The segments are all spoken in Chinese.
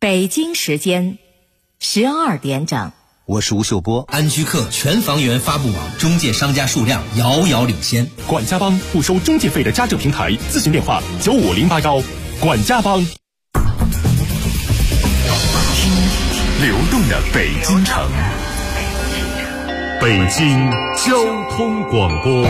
北京时间12点整。 我是吴秀波。 安居客全房源发布网中介商家数量遥遥领先。 管家帮不收中介费的家政平台，咨询电话95081。管家帮。流动的北京城，北京交通广播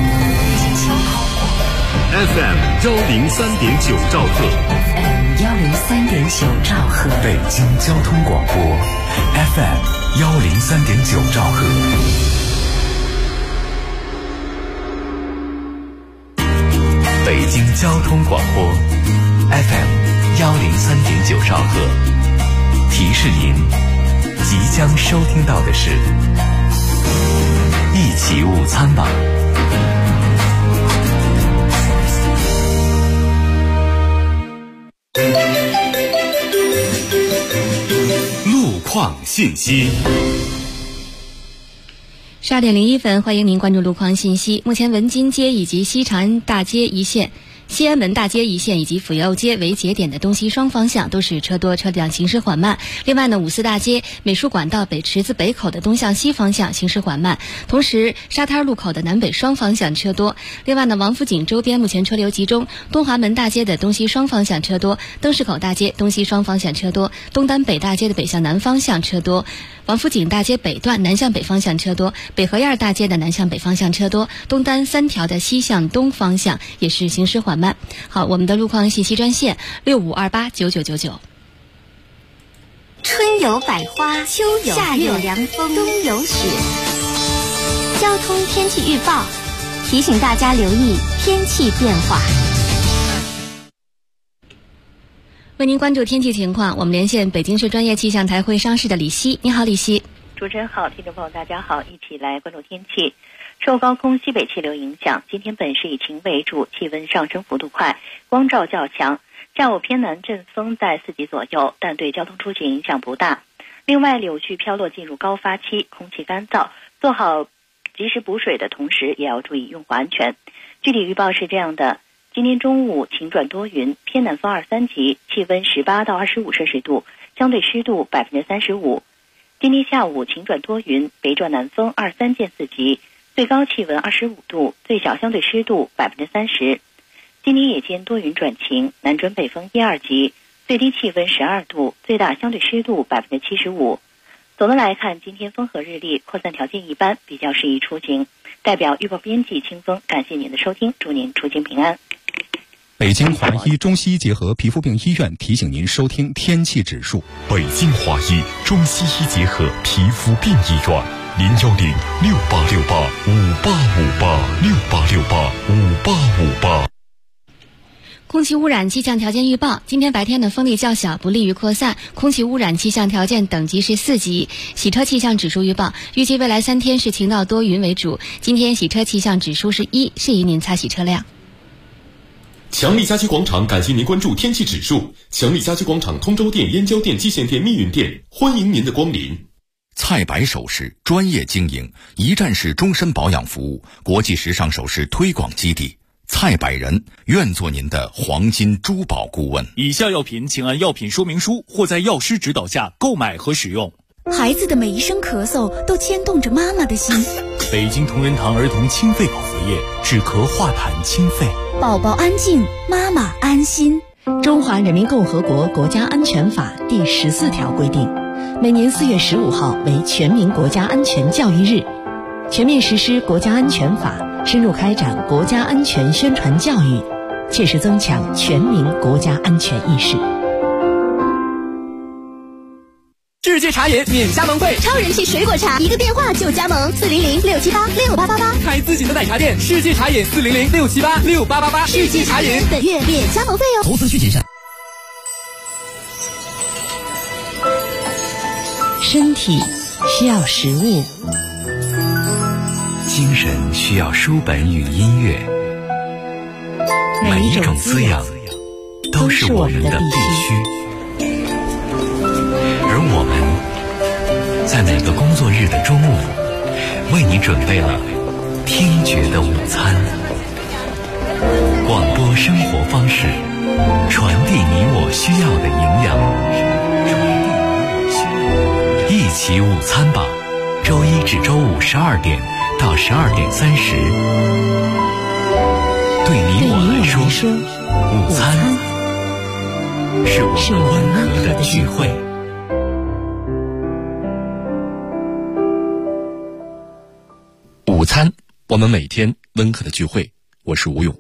FM103.9兆赫 103.9兆赫， 北京交通广播 FM103.9兆赫。北京交通广播 FM103.9兆赫。提示您，即将收听到的是一起午餐吧。 路况信息。 12点01分，欢迎您关注路况信息。目前文津街以及西长安大街一线、西安门大街一线以及府右街为节点的东西双方向都是车多，车辆行驶缓慢。另外呢，五四大街、美术馆到北池子北口的东向西方向行驶缓慢，同时沙滩路口的南北双方向车多。另外呢，王府井周边目前车流集中，东华门大街的东西双方向车多，灯市口大街东西双方向车多，东单北大街的北向南方向车多，王府井大街北段南向北方向车多，北河沿大街的南向北方向车多，东单3条的西向东方向也是行驶缓慢。好，我们的路况信息专线65289999。 春有百花，秋有夏有凉风，冬有雪。交通天气预报提醒大家留意天气变化。 为您关注天气情况，我们连线北京市专业气象台会商室的李希。你好，李希。 主持人好，听众朋友大家好，一起来关注天气。受高空西北气流影响，今天本市以晴为主，气温上升幅度快，光照较强。下午偏南阵风在4级左右，但对交通出行影响不大。另外，柳絮飘落进入高发期，空气干燥，做好及时补水的同时，也要注意用火安全。具体预报是这样的：今天中午晴转多云，偏南风2、3级，气温18到25摄氏度，相对湿度35%。今天下午晴转多云，北转南风2、3见4级，最高气温25度，最小相对湿度30%。今天夜间多云转晴，南转北风1、2级，最低气温12度，最大相对湿度75%。总的来看，今天风和日丽，扩散条件一般，比较适宜出行。代表预报编辑清风，感谢您的收听，祝您出行平安。 北京华医中西医结合皮肤病医院提醒您收听天气指数。 北京华医中西医结合皮肤病医院，0106868585868685858。 空气污染气象条件预报：今天白天的风力较小，不利于扩散，空气污染气象条件等级是4级。洗车气象指数预报：预计未来3天是晴到多云为主。今天洗车气象指数是1，适宜您擦洗车辆。 强力家居广场感谢您关注天气指数。强力家居广场通州店、燕郊店、蓟县店、密云店，欢迎您的光临。 蔡白首饰专业经营，一站式终身保养服务，国际时尚首饰推广基地。蔡百人愿做您的黄金珠宝顾问。 以下药品请按药品说明书或在药师指导下购买和使用。 孩子的每一声咳嗽都牵动着妈妈的心。 北京同仁堂儿童清肺保肺液，止咳化痰清肺。 宝宝安静，妈妈安心。 中华人民共和国国家安全法第14条规定，每年4月15号为全民国家安全教育日，全面实施国家安全法，深入开展国家安全宣传教育，切实增强全民国家安全意识。 世界茶饮免加盟费， 超人气水果茶，一个电话就加盟，400-678-6888， 开自己的奶茶店。世界茶饮400-678-6888，世界茶饮本月免加盟费哦。 投资需谨慎。 身体需要食物， 精神需要书本与音乐，每一种滋养都是我们的必须。而我们在每个工作日的中午，为你准备了听觉的午餐。广播生活方式，传递你我需要的营养， 起午餐吧，周一至周五12点到12点30。对你我来说，午餐是我们温和的聚会。 午餐，我们每天温和的聚会。我是吴勇。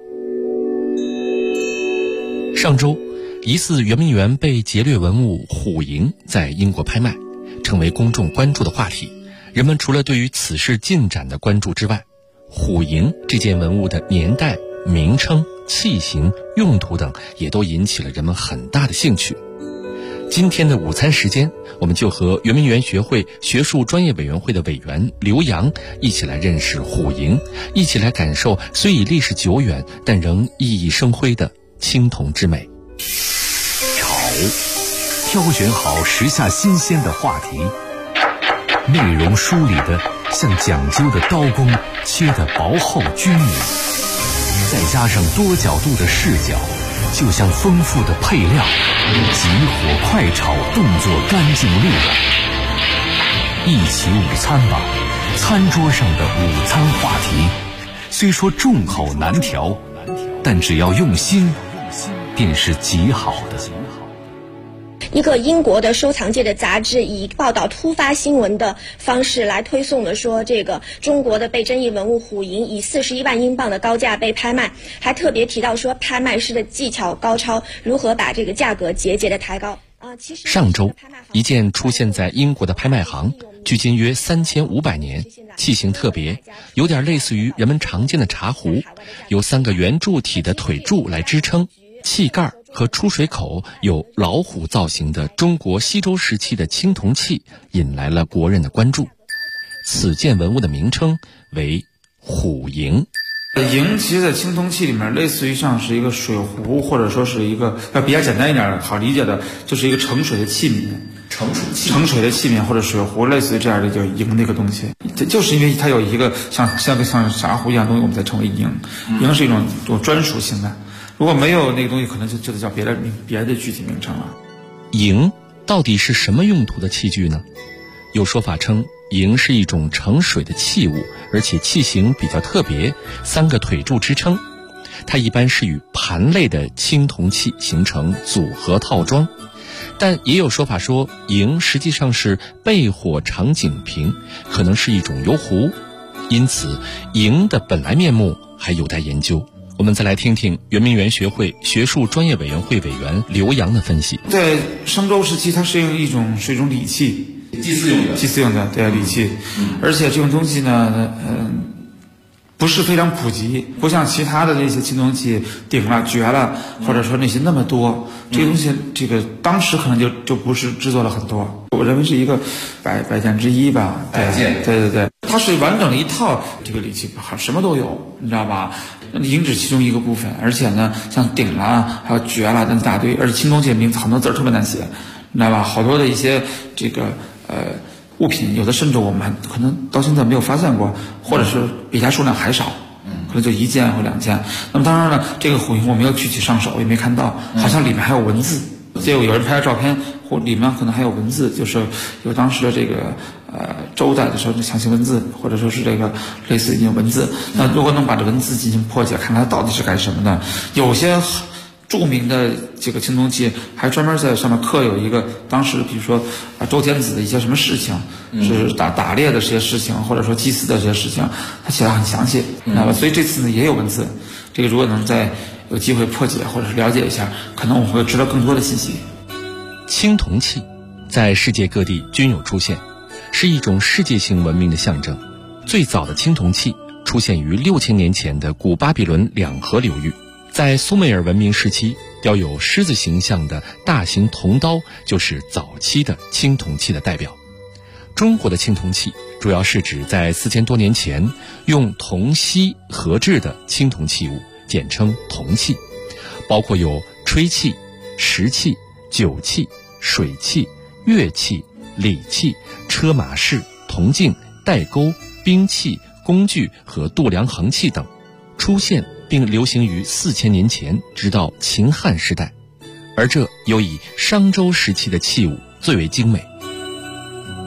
上周，疑似圆明园被劫掠文物虎营在英国拍卖，成为公众关注的话题。人们除了对于此事进展的关注之外，虎营这件文物的年代、名称、器型、用途等也都引起了人们很大的兴趣。今天的午餐时间，我们就和圆明园学会学术专业委员会的委员刘洋一起来认识虎营，一起来感受虽已历史久远但仍熠熠生辉的青铜之美。 炒，挑选好时下新鲜的话题，内容梳理的像讲究的刀工，切得薄厚均匀，再加上多角度的视角，就像丰富的配料，急火快炒，动作干净利落。一起午餐吧，餐桌上的午餐话题，虽说众口难调，但只要用心，便是极好的。 一个英国的收藏界的杂志以报道突发新闻的方式来推送的说，这个中国的被争议文物虎营以41万英镑的高价被拍卖，还特别提到说拍卖师的技巧高超，如何把这个价格节节的抬高。 上周，一件出现在英国的拍卖行，距今约3500年，器型特别，有点类似于人们常见的茶壶，由3个圆柱体的腿柱来支撑，器盖和出水口有老虎造型的中国西周时期的青铜器引来了国人的关注。此件文物的名称为虎营。 营其实在青铜器里面类似于像是一个水壶，或者说是一个比较简单一点好理解的，就是一个盛水的器皿，盛水的器皿或者水壶，类似于这样的叫营的一个东西。就是因为它有一个像茶壶一样的东西，我们才称为营。营是一种专属性的，如果没有那个东西，可能就得叫别的具体名称了。 营到底是什么用途的器具呢？有说法称，营是一种盛水的器物，而且器型比较特别，3个腿柱支撑。它一般是与盘类的青铜器形成组合套装。但也有说法说，营实际上是背火长颈瓶，可能是一种油壶。因此，营的本来面目还有待研究。我们再来听听圆明园学会学术专业委员会委员刘洋的分析。 在商周时期，它是一种礼器，祭祀用的对礼器，而且这种东西呢，不是非常普及，不像其他的那些青铜器鼎了、爵了，或者说那些那么多。这个东西，这个当时可能就不是制作了很多。我认为是一个百件之一吧。对，它是完整的一套这个礼器，什么都有，你知道吧？营只其中一个部分，而且呢，像鼎啦，还有爵啦，那一大堆，而且青铜器的名字很多字儿特别难写，你知道吧？好多的一些这个物品，有的甚至我们可能到现在没有发现过，或者是比它数量还少，可能就1件或2件。那么当然呢，这个虎营我没有具体上手，也没看到，好像里面还有文字。结果有人拍的照片，或里面可能还有文字，就是有当时的这个周代的时候的象形文字，或者说是这个类似于文字。那如果能把这文字进行破解，看它到底是干什么的，有些著名的这个青铜器还专门在上面刻有一个当时比如说周天子的一些什么事情，是打猎的这些事情，或者说祭祀的这些事情，它写得很详细，知道吧？所以这次呢也有文字，这个如果能在有机会破解或者是了解一下，可能我们会知道更多的信息。 青铜器在世界各地均有出现，是一种世界性文明的象征。最早的青铜器出现于6000年前的古巴比伦两河流域。在苏美尔文明时期，雕有狮子形象的大型铜刀就是早期的青铜器的代表。中国的青铜器主要是指在4000多年前用铜锡合制的青铜器物，简称铜器，包括有吹器、石器、酒器、水器、乐器、礼器、车马式、铜镜、带钩、兵器、工具和度量衡器等，出现并流行于4000年前，直到秦汉时代，而这又以商周时期的器物最为精美。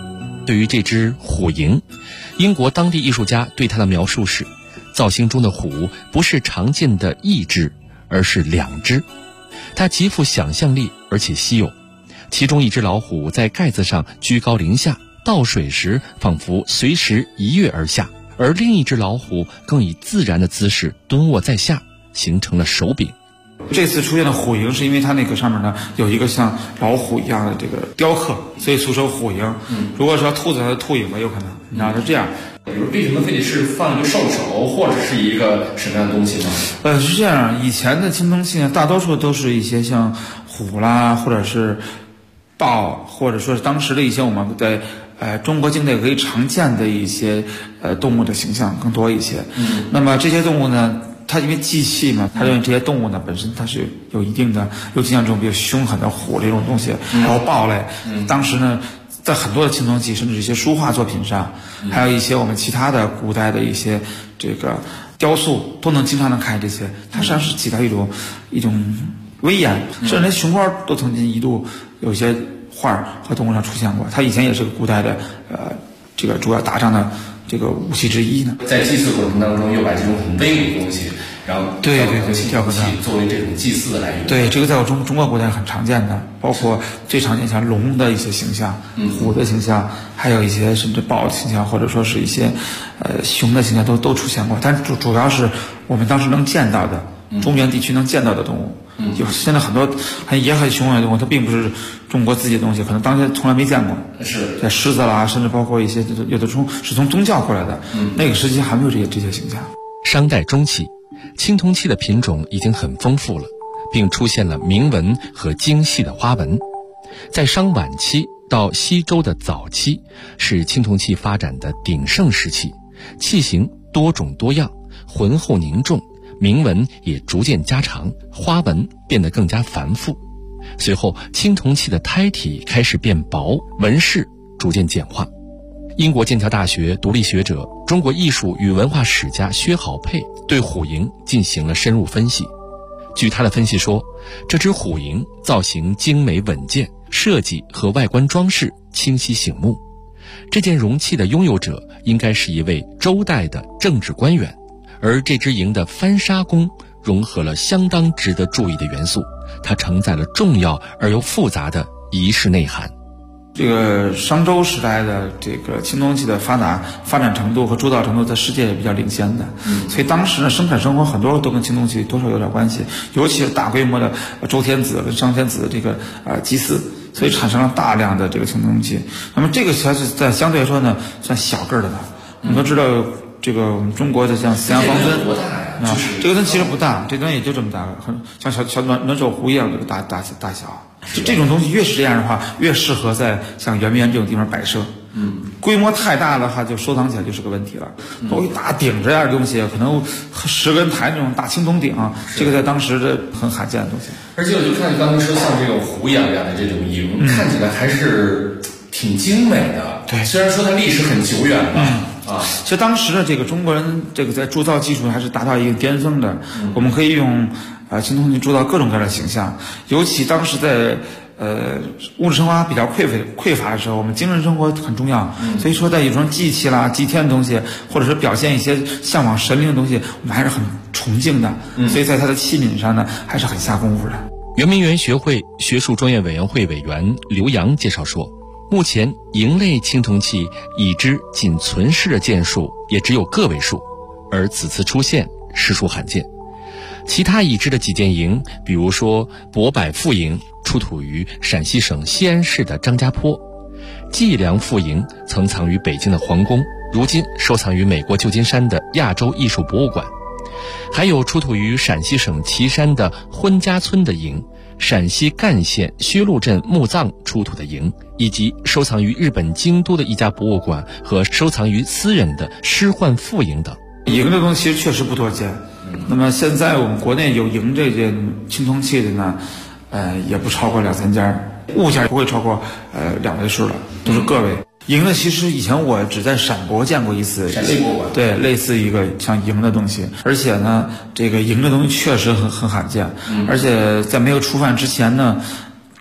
对于这只虎蝇，英国当地艺术家对它的描述是：造型中的虎不是常见的一只，而是2只。它极富想象力，而且稀有。其中一只老虎在盖子上居高临下，倒水时仿佛随时一跃而下，而另一只老虎更以自然的姿势蹲卧在下，形成了手柄。 这次出现的虎蝇是因为它那个上面呢有一个像老虎一样的这个雕刻，所以俗称虎蝇。如果说兔子，它的兔影吧，有可能，你知道是这样。 为什么非得是放一个兽首，或者是一个什么样的东西呢？ 是这样，以前的青铜器呢，大多数都是一些像虎啦，或者是豹，或者说是当时的一些我们在中国境内可以常见的一些动物的形象更多一些。那么这些动物呢，它因为祭器嘛，它认为这些动物呢本身它是有一定的，尤其像这种比较凶狠的虎这种东西，然后豹类，当时呢在很多的青铜器甚至一些书画作品上，还有一些我们其他的古代的一些这个雕塑都能经常能看见这些，它实际上是起到一种威严，甚至连熊猫都曾经一度有些画和动物上出现过，它以前也是个古代的这个主要打仗的这个武器之一呢。 在祭祀过程当中，又把这种很威武的东西，然后对青铜器作为这种祭祀的来源。 对，这个在我中国古代很常见的，包括最常见像龙的一些形象，虎的形象，还有一些甚至豹的形象，或者说是一些熊的形象都出现过。但主要是我们当时能见到的中原地区能见到的动物。有现在很多也很凶狠的动物，它并不是中国自己的东西，可能当年从来没见过。 是在狮子啦，甚至包括一些有的是从宗教过来的，那个时期还没有这些形象。 商代中期，青铜器的品种已经很丰富了，并出现了铭文和精细的花纹。在商晚期到西周的早期，是青铜器发展的鼎盛时期，器型多种多样，浑厚凝重。铭文也逐渐加长，花纹变得更加繁复。随后，青铜器的胎体开始变薄，纹饰逐渐简化。英国剑桥大学独立学者、中国艺术与文化史家薛好佩对虎蝇进行了深入分析。据他的分析说，这只虎蝇造型精美稳健，设计和外观装饰清晰醒目。这件容器的拥有者应该是一位周代的政治官员。而这只蝇的翻砂工融合了相当值得注意的元素，它承载了重要而又复杂的仪式内涵。 这个商周时代的这个青铜器的发展程度和铸造程度在世界也比较领先的，所以当时呢生产生活很多都跟青铜器多少有点关系，尤其是大规模的周天子跟商天子的这个祭祀，所以产生了大量的这个青铜器。那么这个才是在相对来说呢算小个的吧。我们都知道这个我们中国的像四羊方尊啊，这个灯其实不大，这灯也就这么大，很像小暖手壶一样的大小。这种东西越是这样的话，越适合在像圆明园这种地方摆设。规模太大的话，就收藏起来就是个问题了。包括一大鼎这样的东西，可能10个人抬那种大青铜鼎，这个在当时的很罕见的东西。 而且我就看你刚才说像这种虎一样的这种蝇，看起来还是挺精美的。 对， 虽然说它历史很久远了。 其实当时的这个中国人，这个在铸造技术还是达到一个巅峰的。我们可以用青铜器铸造各种各样的形象，尤其当时在物质生活比较匮乏的时候，我们精神生活很重要。所以说，在有种祭器啦、祭天的东西，或者是表现一些向往神灵的东西，我们还是很崇敬的。所以在它的器皿上呢，还是很下功夫的。 圆明园学会学术专业委员会委员刘洋介绍说，目前蝇类青铜器已知仅存世的件数也只有个位数，而此次出现实属罕见。其他已知的几件蝇，比如说博柏复蝇，出土于陕西省西安市的张家坡；计量复蝇曾藏于北京的皇宫，如今收藏于美国旧金山的亚洲艺术博物馆。还有出土于陕西省岐山的婚家村的蝇，陕西赣县薛陆镇墓葬出土的蝇，以及收藏于日本京都的一家博物馆和收藏于私人的狮焕复蝇等。 蝇这东西其实确实不多见。那么现在我们国内有蝇这件青铜器的呢，也不超过2-3件，物件不会超过2位数了，都是个位。蝇呢，其实以前我只在陕博见过一次， 陕西博物馆， 对，类似一个像蝇的东西，而且呢，这个蝇的东西确实很罕见，而且在没有出贩之前呢，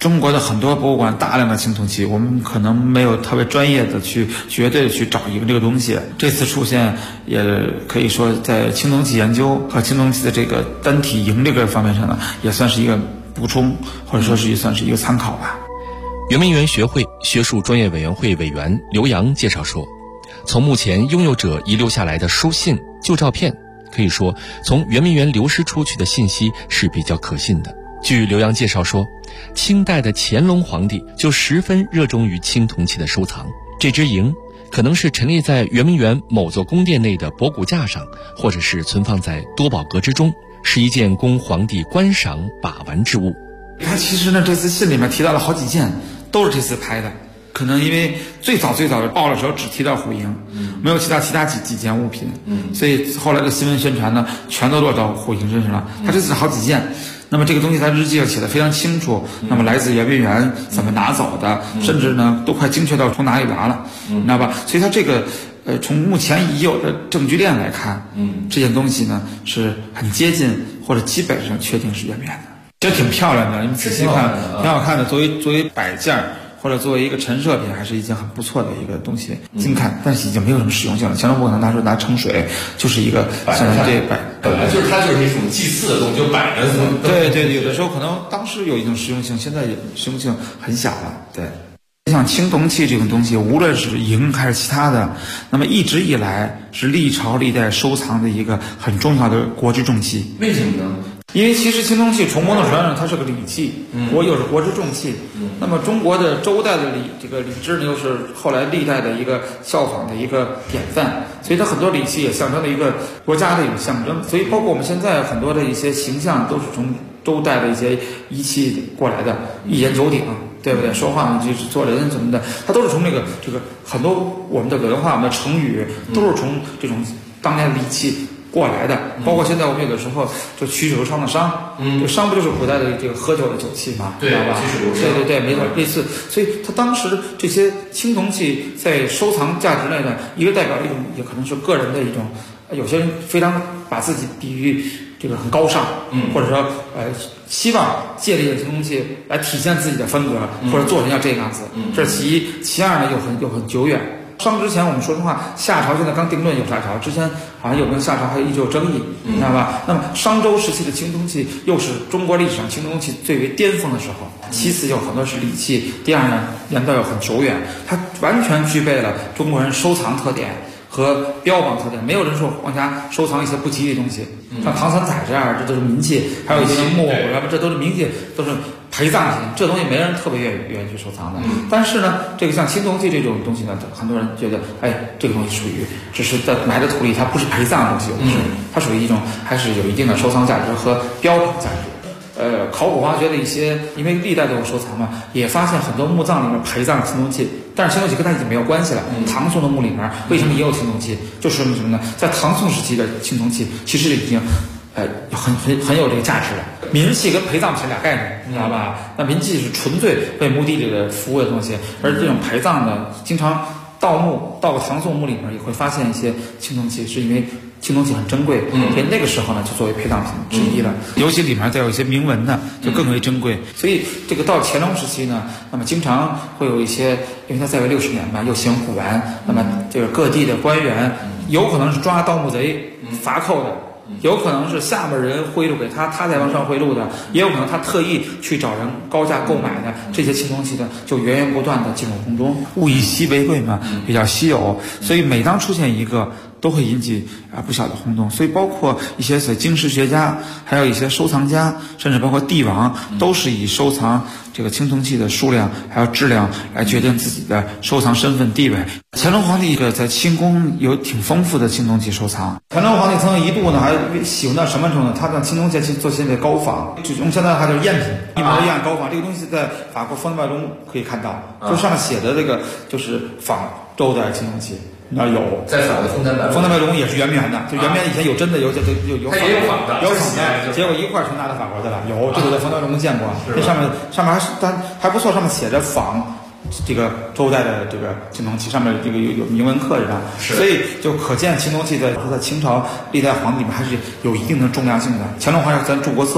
中国的很多博物馆大量的青铜器，我们可能没有特别专业的去绝对的去找一个这个东西。这次出现也可以说在青铜器研究和青铜器的这个单体营这个方面上呢，也算是一个补充，或者说是也算是一个参考吧。 圆明园学会学术专业委员会委员刘洋介绍说，从目前拥有者遗留下来的书信、旧照片，可以说从圆明园流失出去的信息是比较可信的。据刘洋介绍说，清代的乾隆皇帝就十分热衷于青铜器的收藏，这只营可能是陈列在圆明园某座宫殿内的博古架上，或者是存放在多宝阁之中，是一件供皇帝观赏把玩之物。 他其实呢，这次信里面提到了好几件，都是这次拍的。可能因为最早的报的时候只提到虎营，没有其他几件物品，所以后来的新闻宣传呢，全都落到虎营身上了。他这次好几件。那么这个东西他日记上写的非常清楚，那么来自圆明园怎么拿走的，甚至呢都快精确到从哪里拿了，你知道吧？所以他这个从目前已有的证据链来看，这件东西呢是很接近或者基本上确定是圆明园的，这挺漂亮的，你们仔细看，挺好看的。作为摆件或者作为一个陈设品，还是一件很不错的一个东西，精看，但是已经没有什么实用性了。乾隆不可能拿盛水，就是一个像对摆， 本来就是它就是一种祭祀的东西，就摆着。 对，有的时候可能当时有一定实用性，现在也实用性很小了。对，像青铜器这种东西，无论是银还是其他的，那么一直以来是历朝历代收藏的一个很重要的国之重器。 为什么呢？ 因为其实青铜器从某种程度上它是个礼器，又是国之重器。那么中国的周代的礼制呢，又是后来历代的一个效仿的一个典范，所以它很多礼器也象征了一个国家的一个象征。所以包括我们现在很多的一些形象都是从周代的一些仪器过来的，一言九鼎，对不对？说话就是做人什么的，它都是从这个很多我们的文化、我们的成语都是从这种当年的礼器过来的。包括现在我们有的时候就曲酒商的商，这商不就是古代的这个喝酒的酒器吗？ 对吧？ 对，没错，类似。所以它当时这些青铜器在收藏价值内呢，一个代表一种也可能是个人的一种，有些人非常把自己比喻这个很高尚，或者说希望借这个青铜器来体现自己的风格，或者做成要这个样子，这是其一。其二呢，又很久远。商之前我们说实话，夏朝现在刚定论有夏朝，之前好像有跟夏朝还依旧有争议，知道吧？那么商周时期的青铜器又是中国历史上青铜器最为巅峰的时候，其次有很多是礼器，第二呢年代又很久远，它完全具备了中国人收藏特点和标榜特点，没有人说往家收藏一些不吉利的东西，像唐三彩这样，这都是名器，还有一些木偶，这都是名器，都是陪葬品，这东西没人特别愿意去收藏的。但是呢，这个像青铜器这种东西呢，很多人觉得，这个东西属于只是在埋在土里，它不是陪葬的东西，它属于一种还是有一定的收藏价值和标榜价值。考古挖掘的一些，因为历代都有收藏嘛，也发现很多墓葬里面陪葬青铜器，但是青铜器跟它已经没有关系了。唐宋的墓里面为什么也有青铜器？就说明什么呢？在唐宋时期的青铜器其实已经很有这个价值了。民器跟陪葬品俩概念，你知道吧？那民器是纯粹为墓地里的服务的东西，而这种陪葬的，经常盗墓到唐宋墓里面也会发现一些青铜器，是因为青铜器很珍贵，所以那个时候呢就作为陪葬品之一了。尤其里面再有一些铭文呢，就更为珍贵。所以这个到乾隆时期呢，那么经常会有一些，因为他在位60年嘛，又行虎完，那么这个各地的官员有可能是抓盗墓贼罚扣的，有可能是下面人贿赂给他，他在往上贿赂的，也有可能他特意去找人高价购买的。这些青铜器呢，就源源不断的进入宫中，物以稀为贵嘛，比较稀有，所以每当出现一个，都会引起不小的轰动。所以包括一些经史学家，还有一些收藏家，甚至包括帝王，都是以收藏这个青铜器的数量还有质量来决定自己的收藏身份地位。乾隆皇帝在清宫有挺丰富的青铜器收藏。乾隆皇帝曾经一度呢还喜欢到什么程度呢？他的青铜器做现在高仿，就用现在的话就是赝品，一模一样高仿。这个东西在法国封面中可以看到，就上面写的这个就是仿周代青铜器。那有在法国丰丹白龙也是圆明园的，就圆明园以前有真的有它也有仿的， 结果一块全拿到法国去了。有这个在丰丹白龙见过，这上面还不错，上面写着仿这个周代的这个青铜器，上面这个有铭文刻着，所以就可见青铜器在清朝历代皇帝里面还是有一定的重量性的。乾隆皇帝咱著过册，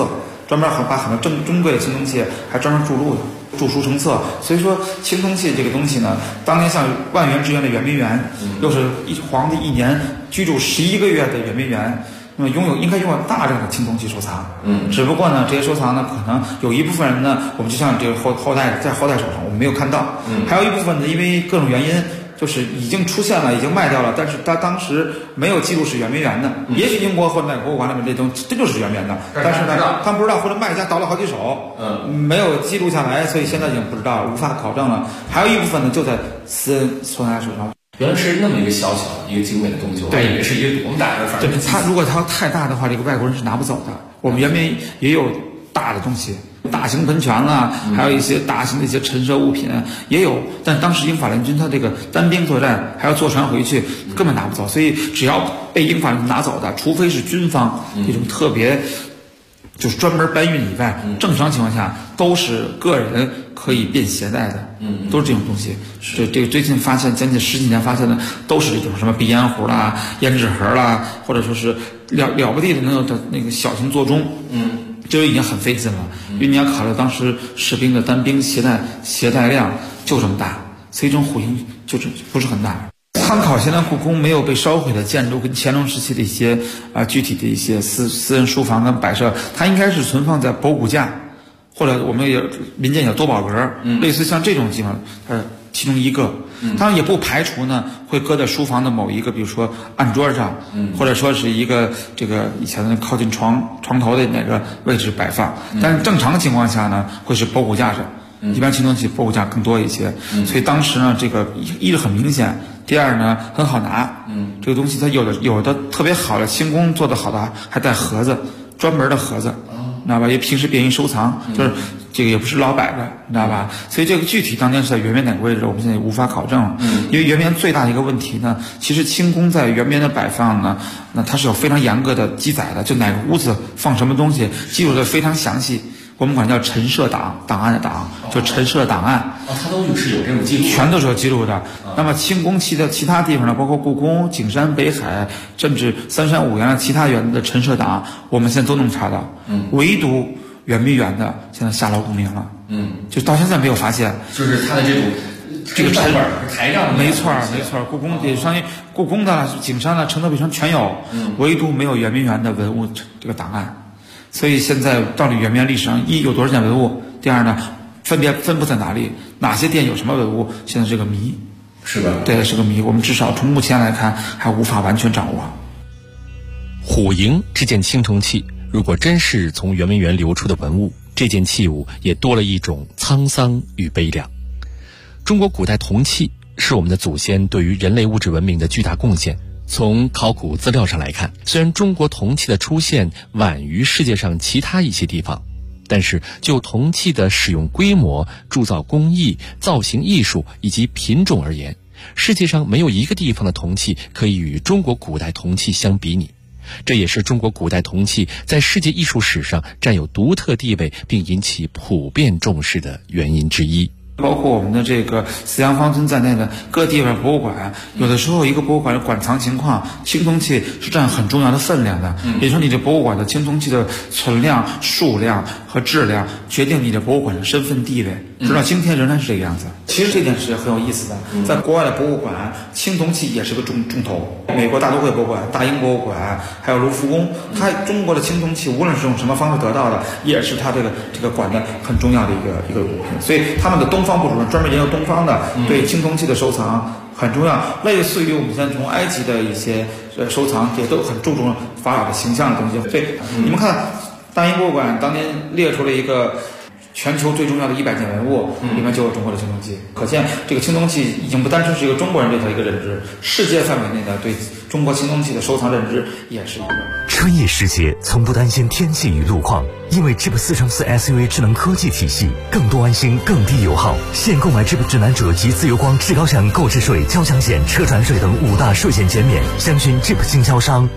专门把很多珍贵的青铜器还专门注录的，著书成册。所以说青铜器这个东西呢，当年像万元之源的圆明园，又是皇帝一年居住11个月的圆明园，那么应该拥有大量的青铜器收藏。只不过呢，这些收藏呢，可能有一部分人呢，我们就像这个后代手上，我们没有看到。还有一部分呢，因为各种原因，就是已经出现了，已经卖掉了，但是他当时没有记录是圆明园的。也许英国或者美国博物馆里面这东西真就是圆明园的，但是呢，他们不知道，或者卖家倒了好几手，没有记录下来，所以现在已经不知道，无法考证了。还有一部分呢，就在私人所有人手上。 原来是那么一个小小的一个精美的东西，我以为是一个多么大的，反正它如果它太大的话，这个外国人是拿不走的。我们圆明也有大的东西，大型喷泉啦，还有一些大型的一些陈设物品也有，但当时英法联军他这个单兵作战还要坐船回去，根本拿不走，所以只要被英法联军拿走的，除非是军方这种特别就是专门搬运以外，正常情况下都是个人可以便携带的，都是这种东西。这个最近发现将近10几年发现的都是这种什么鼻烟壶啦、胭脂盒啦，或者说是了不地的那个小型座钟，就已经很费劲了，因为你要考虑当时士兵的单兵携带量就这么大，所以这种虎形就是不是很大。参考现在故宫没有被烧毁的建筑跟乾隆时期的一些具体的一些私人书房跟摆设，它应该是存放在博古架，或者我们也民间有多宝阁，类似像这种地方，其中一个。当然也不排除呢会搁在书房的某一个，比如说案桌上，或者说是一个这个以前的靠近床头的哪个位置摆放。但是正常情况下呢，会是博古架上。一般青铜器博古架更多一些，所以当时呢，这个一是很明显，第二呢很好拿。这个东西它有的特别好的清宫做的好的还带盒子，专门的盒子，你知道吧？因为平时便于收藏，就是这个也不是老摆着，你知道吧？所以这个具体当年是在圆明哪个位置，我们现在也无法考证了。因为圆明最大的一个问题呢，其实清宫在圆明的摆放呢，那它是有非常严格的记载的，就哪个屋子放什么东西，记录的非常详细。我们管叫陈设档案的档，就陈设档案。 它都是有这种记录， 全都是有记录的。那么清宫期的其他地方呢，包括故宫、景山、北海，甚至三山五园的其他园的陈设档，我们现在都能查到。唯独圆明园的现在下落不明了。就到现在没有发现。 就是它的这个陈本台上， 没错。故宫也相当于故宫的、景山的、承德北川全有，唯独没有圆明园的文物这个档案。所以现在到底圆明园历史上有多少件文物？第二呢，分布在哪里？哪些殿有什么文物？现在是个谜， 是吧？ 对，是个谜。我们至少从目前来看，还无法完全掌握。 虎形这件青铜器，如果真是从圆明园流出的文物，这件器物也多了一种沧桑与悲凉。中国古代铜器是我们的祖先对于人类物质文明的巨大贡献。从考古资料上来看，虽然中国铜器的出现晚于世界上其他一些地方，但是就铜器的使用规模、铸造工艺、造型艺术以及品种而言，世界上没有一个地方的铜器可以与中国古代铜器相比拟。这也是中国古代铜器在世界艺术史上占有独特地位并引起普遍重视的原因之一。 包括我们的这个四羊方村在内的各地方博物馆，有的时候一个博物馆的馆藏情况，青铜器是占很重要的分量的。也就是说，你这博物馆的青铜器的存量、数量和质量，决定你的博物馆的身份地位。直到今天仍然是这个样子。其实这点是很有意思的，在国外的博物馆，青铜器也是个重头。美国大都会博物馆、大英博物馆，还有卢浮宫，它中国的青铜器无论是用什么方式得到的，也是它这个馆的很重要的一个物品。所以他们的东方部主任专门研究东方的，对青铜器的收藏很重要。类似于我们现在从埃及的一些收藏，也都很注重法老的形象的东西。所以你们看，大英博物馆当年列出了一个全球最重要的100件文物，里面就有中国的青铜器。可见这个青铜器已经不单纯是一个中国人对它一个认知，世界范围内的对中国青铜器的收藏认知也是一个。 春夜时节从不担心天气与路况，因为 Jeep 4×4 SUV 智能科技体系，更多安心，更低油耗。现购买 Jeep 智囊者及自由光至高享购置税、交强险、车船税等5大税险减免，详询 Jeep 经销商。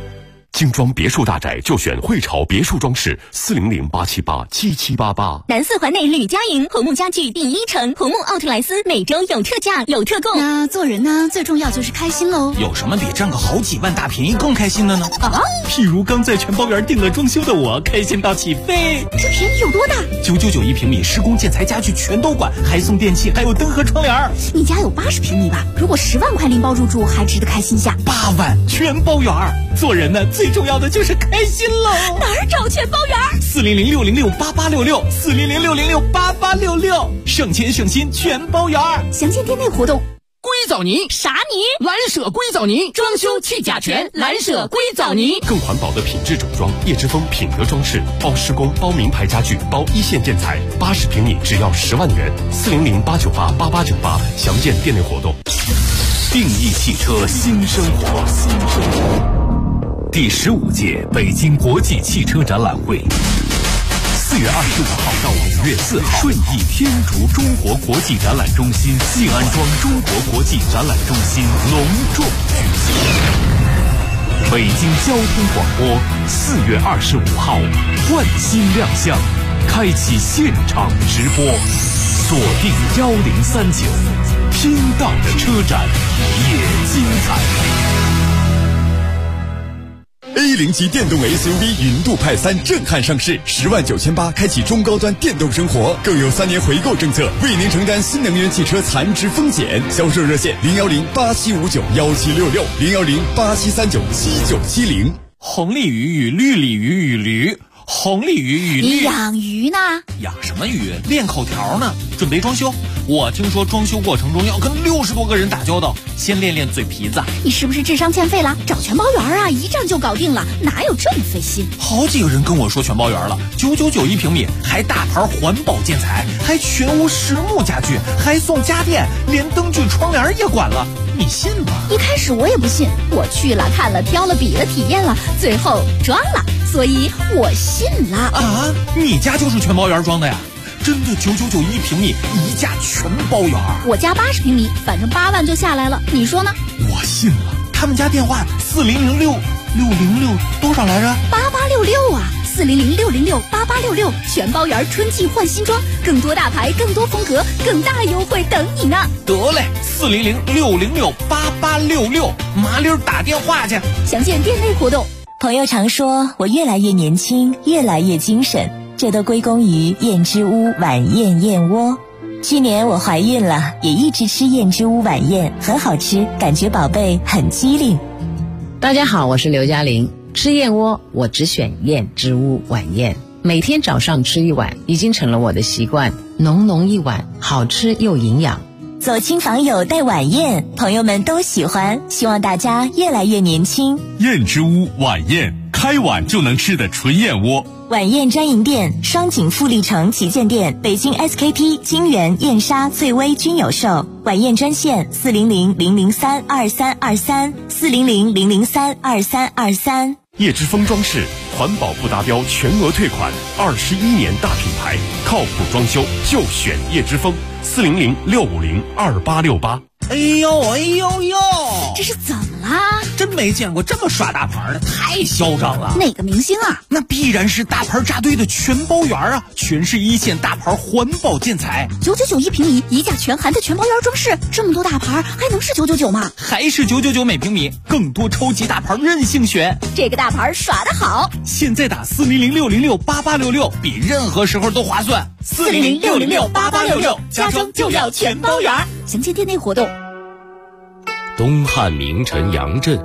精装别墅大宅就选汇潮别墅装饰，400-878-7788。 南四环内吕家营红木家具第一城，红木奥特莱斯每周有特价有特供。那做人呢，最重要就是开心喽。 有什么比占个好几万大便宜更开心的呢？ 啊， 譬如刚在全包园订了装修的我，开心到起飞。 这便宜有多大 ？999一平米，施工建材家具全都管，还送电器，还有灯和窗帘。 你家有80平米吧？如果10万块拎包入住，还值得开心下。 8万全包园，做人呢最重要的就是开心喽。 哪儿找全包园 ？400-606-8866，400-606-8866，省钱省心全包园。 详见店内活动。 硅藻泥啥泥？ 蓝舍硅藻泥，装修去甲醛，蓝舍硅藻泥。 更环保的品质整装，叶之峰品德装饰，包施工，包名牌家具，包一线建材，80平米只要10万元。400-898-8898，详见店内活动。 定义汽车新生活，第15届北京国际汽车展览会，4月25号到5月4号，顺义天竺中国国际展览中心静安庄中国国际展览中心隆重举行。北京交通广播4月25号换新亮相，开启现场直播，锁定1039，听到的车展也精彩。 A0级电动 SUV 云度派3震撼上市，10.98万开启中高端电动生活，更有3年回购政策，为您承担新能源汽车残值风险。销售热线010-8759-1766，010-8739-7970。 红鲤鱼与绿鲤鱼与驴，红鲤鱼与你养鱼呢？ 养什么鱼？练口条呢，准备装修。我听说装修过程中要跟60多个人打交道，先练练嘴皮子。 你是不是智商欠费了？找全包园啊，一站就搞定了，哪有这么费心？ 好几个人跟我说全包园了，999一平米，还大牌环保建材，还全屋实木家具，还送家电，连灯具窗帘也管了，你信吗？ 一开始我也不信，我去了看了挑了比了体验了，最后装了，所以我信了。 啊，你家就是全包园装的呀？真的999一平米，一价全包园。 我家80平米，反正8万就下来了，你说呢？ 我信了。他们家电话4006606多少来着 ？8866啊，400668866，全包园春季换新装，更多大牌，更多风格，更大优惠等你呢。 得嘞，400668866，麻溜打电话去。 详见店内活动。 朋友常说我越来越年轻，越来越精神，这都归功于燕之屋晚宴燕窝。去年我怀孕了，也一直吃燕之屋晚宴，很好吃，感觉宝贝很机灵。 大家好，我是刘嘉玲。吃燕窝我只选燕之屋晚宴，每天早上吃一碗，已经成了我的习惯，浓浓一碗，好吃又营养。 走亲访友带晚宴，朋友们都喜欢，希望大家越来越年轻。 燕之屋晚宴，开碗就能吃的纯燕窝。 晚宴专营店：双井富力城旗舰店、北京 SKP、金源、燕莎、翠微均有售。晚宴专线400-003-2323，400-003-2323。 叶之峰装饰，环保不达标全额退款，21年大品牌，靠谱装修就选叶之峰，400-650-2868。 哎呦哎呦呦， 这是怎么啦？ 真没见过这么耍大牌的，太嚣张了。 哪个明星啊？ 那必然是大牌扎堆的全包园啊，全是一线大牌环保建材 ，999一平米，一价全含的全包园装饰，这么多大牌还能是999吗？ 还是999每平米，更多超级大牌任性选。 这个大牌耍得好， 现在打400-606-8866，比任何时候都划算。 400-606-8866，家装就要全包园。详见店内活动。 东汉名臣杨震